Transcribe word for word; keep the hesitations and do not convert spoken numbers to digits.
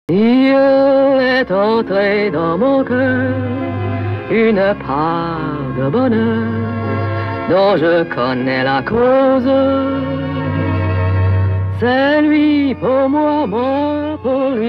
Il est entré dans mon cœur une part de bonheur dont je connais la cause. C'est lui pour moi, moi pour lui.